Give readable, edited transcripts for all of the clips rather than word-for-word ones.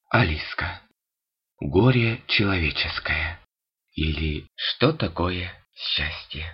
Алиска. Горе человеческое. Или что такое счастье?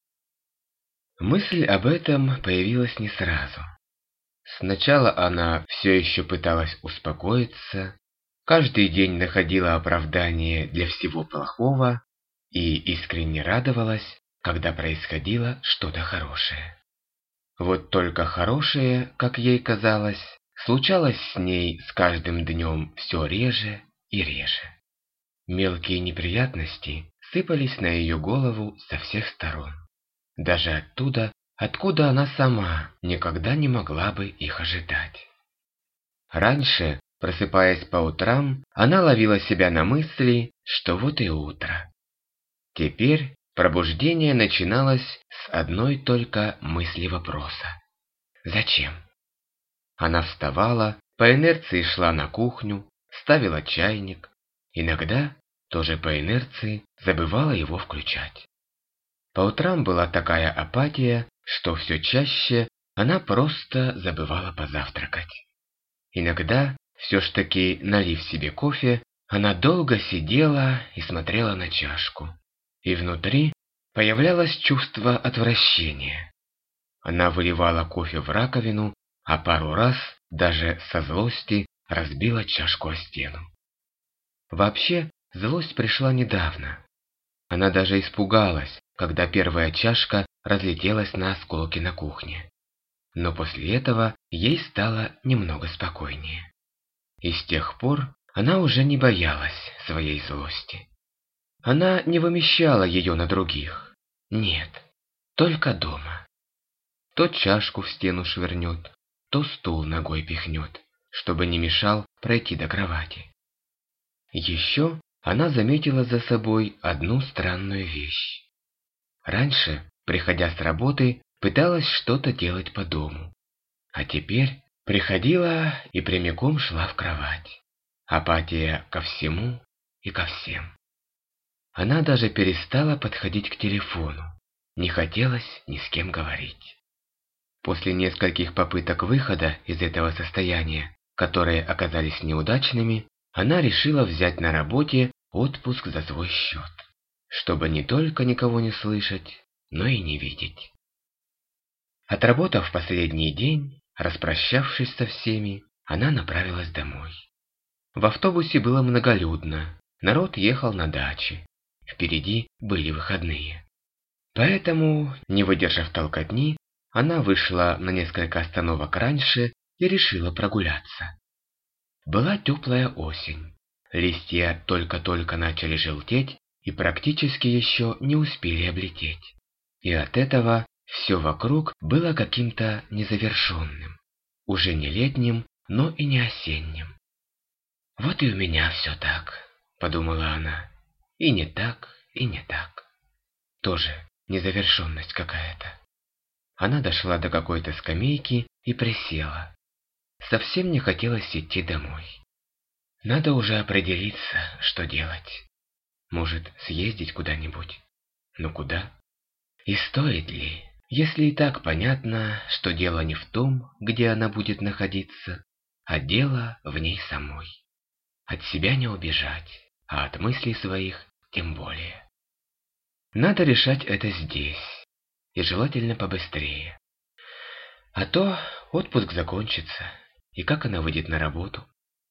Мысль об этом появилась не сразу. Сначала она все еще пыталась успокоиться, каждый день находила оправдание для всего плохого и искренне радовалась, когда происходило что-то хорошее. Вот только хорошее, как ей казалось, случалось с ней с каждым днем все реже и реже. Мелкие неприятности сыпались на ее голову со всех сторон. Даже оттуда, откуда она сама никогда не могла бы их ожидать. Раньше, просыпаясь по утрам, она ловила себя на мысли, что вот и утро. Теперь пробуждение начиналось с одной только мысли вопроса. Зачем? Она вставала, по инерции шла на кухню, ставила чайник, иногда, тоже по инерции, забывала его включать. По утрам была такая апатия, что все чаще она просто забывала позавтракать. Иногда, все ж таки налив себе кофе, она долго сидела и смотрела на чашку, и внутри появлялось чувство отвращения. Она выливала кофе в раковину, а пару раз даже со злости разбила чашку о стену. Вообще, злость пришла недавно. Она даже испугалась, когда первая чашка разлетелась на осколки на кухне. Но после этого ей стало немного спокойнее. И с тех пор она уже не боялась своей злости. Она не вымещала ее на других. Нет, только дома. То чашку в стену швырнет, то стул ногой пихнет, чтобы не мешал пройти до кровати. Еще она заметила за собой одну странную вещь. Раньше, приходя с работы, пыталась что-то делать по дому. А теперь приходила и прямиком шла в кровать. Апатия ко всему и ко всем. Она даже перестала подходить к телефону. Не хотелось ни с кем говорить. После нескольких попыток выхода из этого состояния, которые оказались неудачными, она решила взять на работе отпуск за свой счет, чтобы не только никого не слышать, но и не видеть. Отработав последний день, распрощавшись со всеми, она направилась домой. В автобусе было многолюдно, народ ехал на дачи, впереди были выходные. Поэтому, не выдержав толкотни, она вышла на несколько остановок раньше и решила прогуляться. Была теплая осень, листья только-только начали желтеть и практически еще не успели облететь. И от этого все вокруг было каким-то незавершенным, уже не летним, но и не осенним. «Вот и у меня все так», — подумала она, — «и не так, и не так. Тоже незавершенность какая-то». Она дошла до какой-то скамейки и присела. Совсем не хотелось идти домой. Надо уже определиться, что делать. Может, съездить куда-нибудь? Но куда? И стоит ли, если и так понятно, что дело не в том, где она будет находиться, а дело в ней самой. От себя не убежать, а от мыслей своих тем более. Надо решать это здесь, и желательно побыстрее. А то отпуск закончится, и как она выйдет на работу?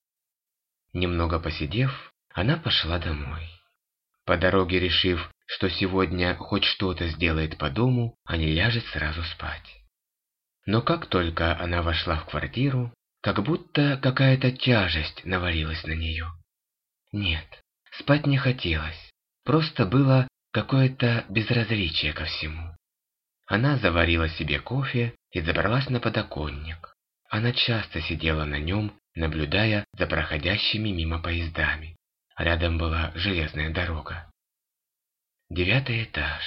Немного посидев, она пошла домой. По дороге решив, что сегодня хоть что-то сделает по дому, а не ляжет сразу спать. Но как только она вошла в квартиру, как будто какая-то тяжесть навалилась на нее. Нет, спать не хотелось, просто было какое-то безразличие ко всему. Она заварила себе кофе и забралась на подоконник. Она часто сидела на нем, наблюдая за проходящими мимо поездами. Рядом была железная дорога. 9-й этаж.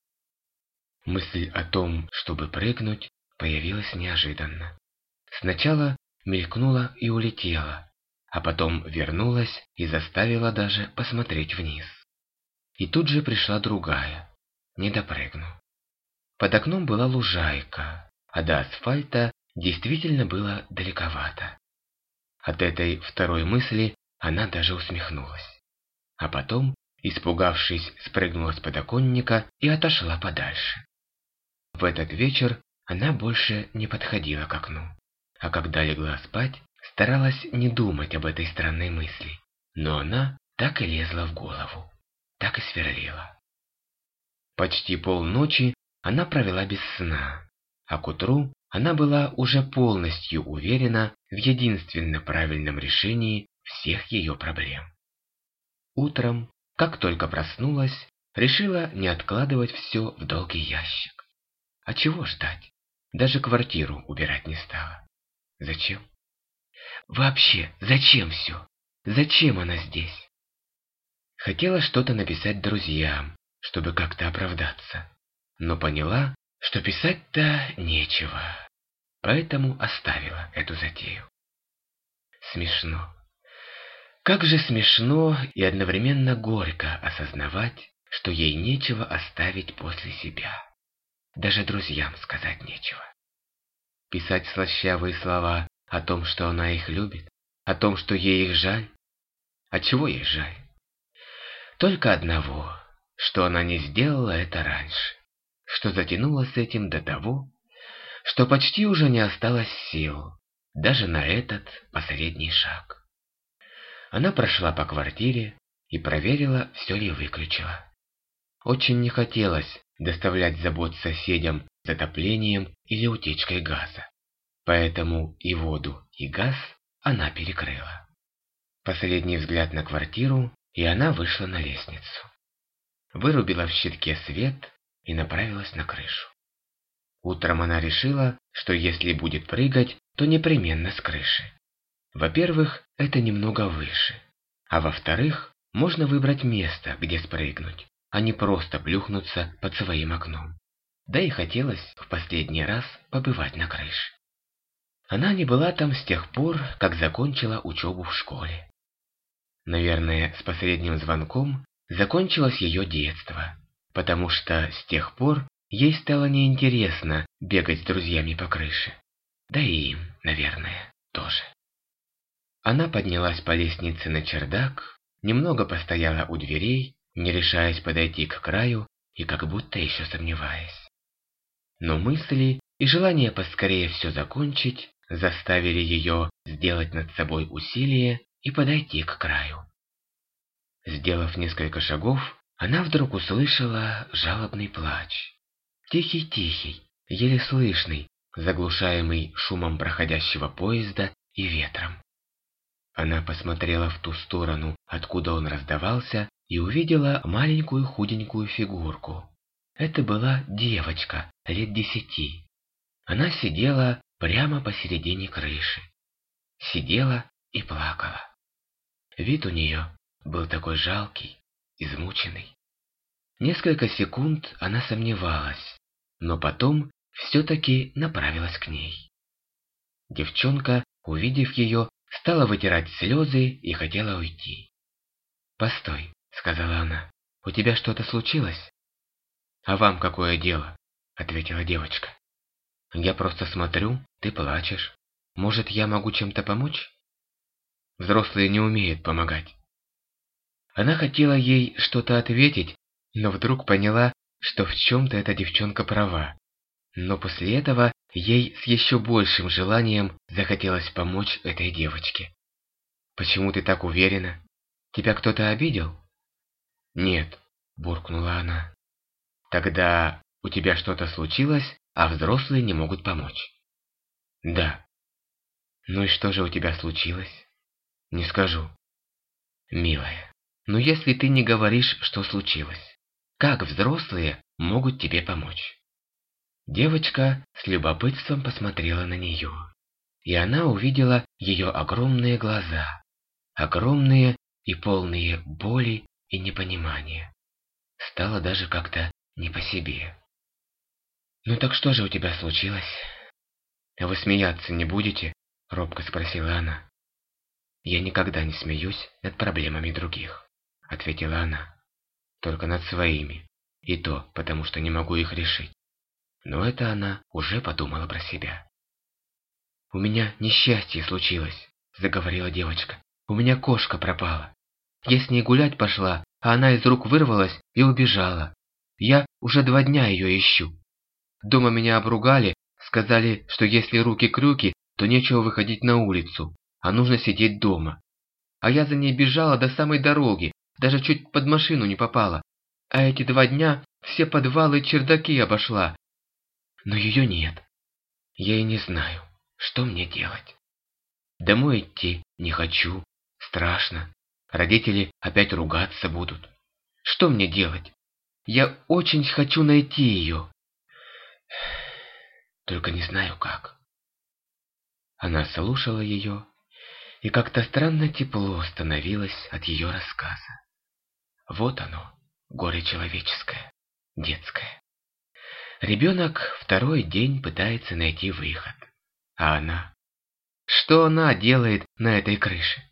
Мысль о том, чтобы прыгнуть, появилась неожиданно. Сначала мелькнула и улетела, а потом вернулась и заставила даже посмотреть вниз. И тут же пришла другая. Не допрыгну. Под окном была лужайка, а до асфальта действительно было далековато. От этой второй мысли Она даже усмехнулась. А потом, испугавшись, спрыгнула с подоконника и отошла подальше. В этот вечер она больше не подходила к окну, а когда легла спать, старалась не думать об этой странной мысли. Но она так и лезла в голову, так и сверлила. Почти полночи она провела без сна, а к утру она была уже полностью уверена в единственно правильном решении всех ее проблем. Утром, как только проснулась, решила не откладывать все в долгий ящик. А чего ждать? Даже квартиру убирать не стала. Зачем? Вообще, зачем все? Зачем она здесь? Хотела что-то написать друзьям, чтобы как-то оправдаться, но поняла, что писать-то нечего, поэтому оставила эту затею. Смешно. Как же смешно и одновременно горько осознавать, что ей нечего оставить после себя. Даже друзьям сказать нечего. Писать слащавые слова о том, что она их любит, о том, что ей их жаль. А чего ей жаль? Только одного, что она не сделала это раньше, что затянула с этим до того, что почти уже не осталось сил, даже на этот последний шаг. Она прошла по квартире и проверила, все ли выключила. Очень не хотелось доставлять забот соседям затоплением или утечкой газа, поэтому и воду, и газ она перекрыла. Последний взгляд на квартиру, и она вышла на лестницу. Вырубила в щитке свет и направилась на крышу. Утром она решила, что если будет прыгать, то непременно с крыши. Во-первых, это немного выше, а во-вторых, можно выбрать место, где спрыгнуть, а не просто плюхнуться под своим окном. Да и хотелось в последний раз побывать на крыше. Она не была там с тех пор, как закончила учебу в школе. Наверное, с последним звонком закончилось ее детство, потому что с тех пор ей стало неинтересно бегать с друзьями по крыше. Да и им, наверное, тоже. Она поднялась по лестнице на чердак, немного постояла у дверей, не решаясь подойти к краю и как будто еще сомневаясь. Но мысли и желание поскорее все закончить заставили ее сделать над собой усилие и подойти к краю. Сделав несколько шагов, она вдруг услышала жалобный плач. Тихий-тихий, еле слышный, заглушаемый шумом проходящего поезда и ветром. Она посмотрела в ту сторону, откуда он раздавался, и увидела маленькую худенькую фигурку. Это была девочка лет 10. Она сидела прямо посередине крыши. Сидела и плакала. Вид у нее был такой жалкий, измученный. Несколько секунд она сомневалась, но потом все-таки направилась к ней. Девчонка, увидев ее, стала вытирать слезы и хотела уйти. «Постой», — сказала она, — «у тебя что-то случилось?» «А вам какое дело?» — ответила девочка. «Я просто смотрю, ты плачешь. Может, я могу чем-то помочь?» Взрослые не умеют помогать. Она хотела ей что-то ответить, но вдруг поняла, что в чем-то эта девчонка права. Но после этого ей с еще большим желанием захотелось помочь этой девочке. «Почему ты так уверена? Тебя кто-то обидел?» «Нет», — буркнула она. «Тогда у тебя что-то случилось, а взрослые не могут помочь?» «Да». «Ну и что же у тебя случилось?» «Не скажу». «Милая, но если ты не говоришь, что случилось, как взрослые могут тебе помочь?» Девочка с любопытством посмотрела на нее, и она увидела ее огромные глаза, огромные и полные боли и непонимания. Стало даже как-то не по себе. «Ну так что же у тебя случилось?» «Вы смеяться не будете?» — робко спросила она. «Я никогда не смеюсь над проблемами других», — ответила она. «Только над своими, и то потому, что не могу их решить». Но это она уже подумала про себя. «У меня несчастье случилось», — заговорила девочка. У меня кошка пропала. Я с ней гулять пошла, а она из рук вырвалась и убежала. Я уже 2 дня ее ищу. Дома меня обругали, сказали, что если руки-крюки, то нечего выходить на улицу, а нужно сидеть дома. А я за ней бежала до самой дороги, даже чуть под машину не попала. А эти 2 дня все подвалы и чердаки обошла. Но ее нет. Я и не знаю, что мне делать. Домой идти не хочу, страшно. Родители опять ругаться будут. Что мне делать? Я очень хочу найти ее. Только не знаю как. Она слушала ее, и как-то странно тепло становилось от ее рассказа. Вот оно, горе человеческое, детское. Ребенок 2-й день пытается найти выход. А она? Что она делает на этой крыше?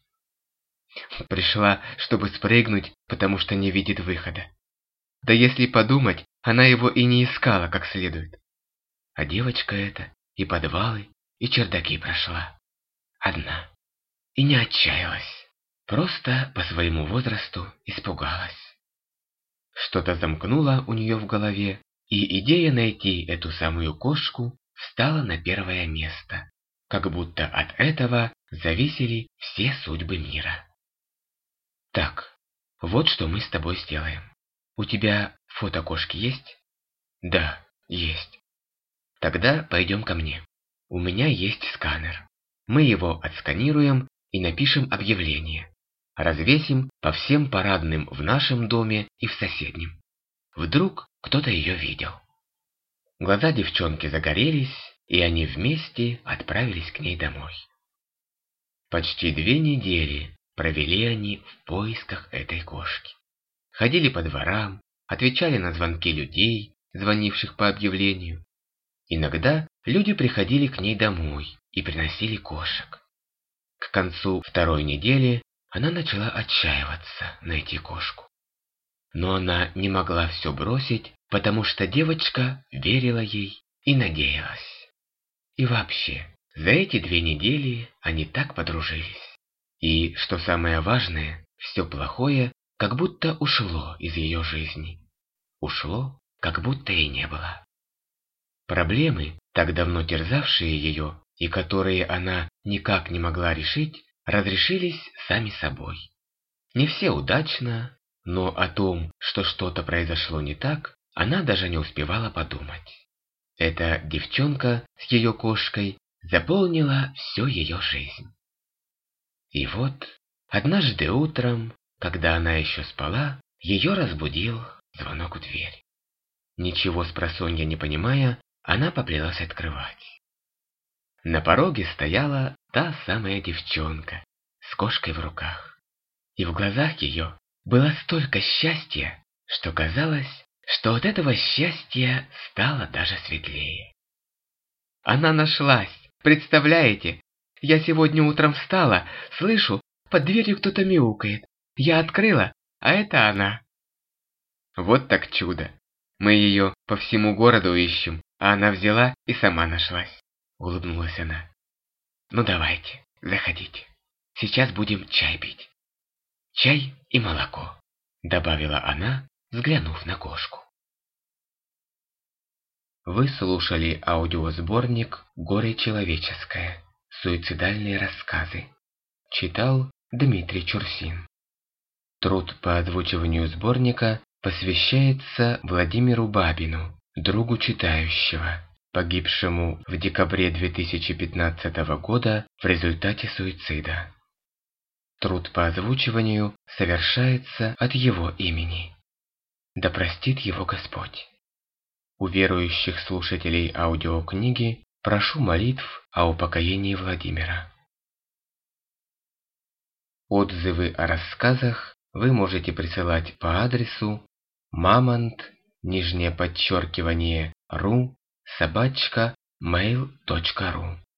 Пришла, чтобы спрыгнуть, потому что не видит выхода. Да если подумать, она его и не искала как следует. А девочка эта и подвалы, и чердаки прошла. Одна. И не отчаялась. Просто по своему возрасту испугалась. Что-то замкнуло у нее в голове, и идея найти эту самую кошку встала на первое место. Как будто от этого зависели все судьбы мира. Так, вот что мы с тобой сделаем. У тебя фото кошки есть? Да, есть. Тогда пойдем ко мне. У меня есть сканер. Мы его отсканируем и напишем объявление. Развесим по всем парадным в нашем доме и в соседнем. Вдруг кто-то ее видел. Глаза девчонки загорелись, и они вместе отправились к ней домой. Почти 2 недели провели они в поисках этой кошки. Ходили по дворам, отвечали на звонки людей, звонивших по объявлению. Иногда люди приходили к ней домой и приносили кошек. К концу 2-й недели она начала отчаиваться найти кошку. Но она не могла все бросить, потому что девочка верила ей и надеялась. И вообще, за эти 2 недели они так подружились. И, что самое важное, все плохое как будто ушло из ее жизни. Ушло, как будто и не было. Проблемы, так давно терзавшие ее, и которые она никак не могла решить, разрешились сами собой. Не все удачно, но о том, что что-то произошло не так, она даже не успевала подумать. Эта девчонка с ее кошкой заполнила всю ее жизнь. И вот, однажды утром, когда она еще спала, ее разбудил звонок в дверь. Ничего спросонья не понимая, она поплелась открывать. На пороге стояла та самая девчонка с кошкой в руках. И в глазах ее было столько счастья, что казалось, что от этого счастья стало даже светлее. Она нашлась, представляете? Я сегодня утром встала, слышу, под дверью кто-то мяукает. Я открыла, а это она. Вот так чудо. Мы ее по всему городу ищем, а она взяла и сама нашлась. Улыбнулась она. Ну давайте, заходите. Сейчас будем чай пить. Чай и молоко, добавила она, взглянув на кошку. Вы слушали аудиосборник «Горе человеческое. Суицидальные рассказы». Читал Дмитрий Чурсин. Труд по озвучиванию сборника посвящается Владимиру Бабину, другу читающего, погибшему в декабре 2015 года в результате суицида. Труд по озвучиванию совершается от его имени. Да простит его Господь. У верующих слушателей аудиокниги прошу молитв о упокоении Владимира. Отзывы о рассказах вы можете присылать по адресу mamont_ru@mail.ru.